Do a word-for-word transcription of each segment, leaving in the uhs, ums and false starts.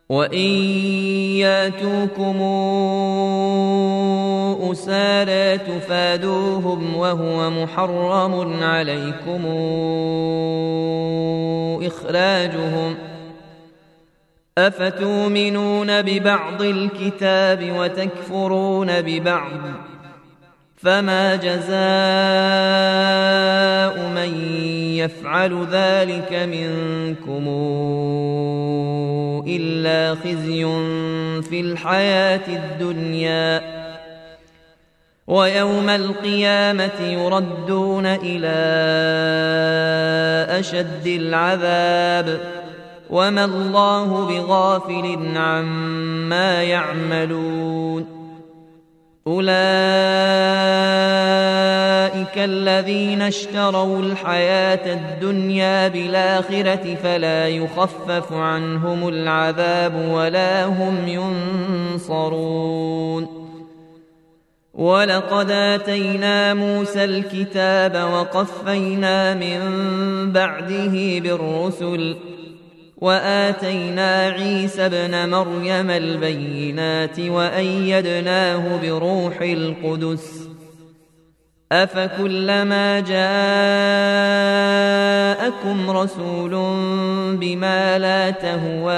وإن ياتوكم أسارى تفادوهم وهو محرم عليكم إخراجهم أفتؤمنون ببعض الكتاب وتكفرون ببعض فما جزاء من يفعل ذلك منكم إلا خزي في الحياة الدنيا ويوم القيامة يردون إلى أشد العذاب وما الله بغافل عما يعملون أولئك الذين اشتروا الحياة الدنيا بالآخرة فلا يخفف عنهم العذاب ولا هم ينصرون ولقد آتينا موسى الكتاب وقفينا من بعده بالرسل وآتينا عيسى ابن مريم البينات وأيدناه بروح القدس أفكلما جاءكم رسول بما لا تهوى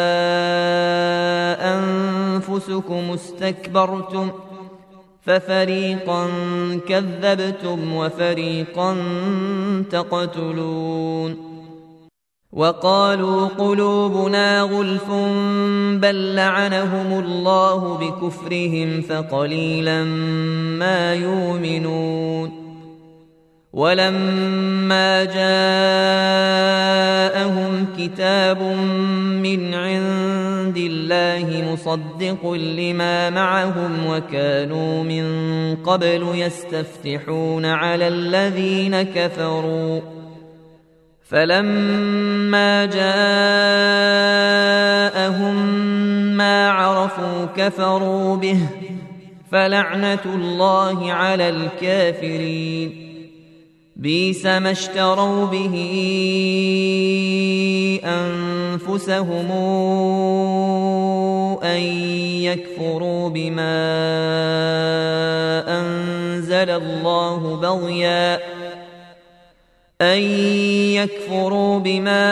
أنفسكم استكبرتم ففريقا كذبتم وفريقا تقتلون وقالوا قلوبنا غلف بل لعنهم الله بكفرهم فقليلا ما يؤمنون ولما جاءهم كتاب من عند الله مصدق لما معهم وكانوا من قبل يستفتحون على الذين كفروا فلما جاءهم ما عرفوا كفروا به فلعنة الله على الكافرين بئس ما اشتروا به أنفسهم أن يكفروا بما أنزل الله بغيا أن يكفروا بما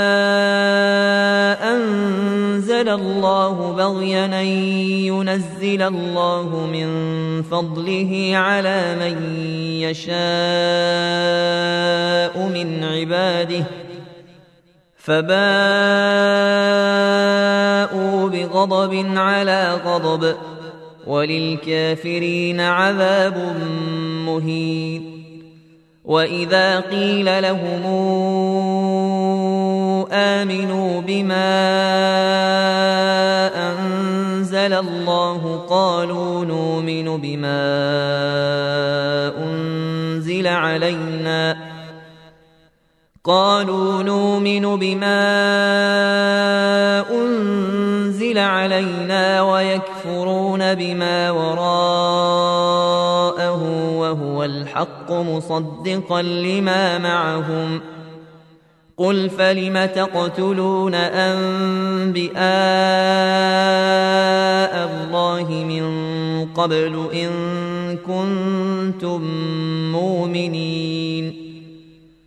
أنزل الله بغيا أن ينزل الله من فضله على من يشاء من عباده فباءوا بغضب على غضب وللكافرين عذاب مهين وإذا قيل لهم آمنوا بما أنزل الله قالوا نؤمن بما أنزل علينا قالوا نؤمن بما أنزل علينا ويكفرون بما وراءه وهو الحق مصدقا لما معهم قل فلم تقتلون أنبياء الله من قبل إن كنتم مؤمنين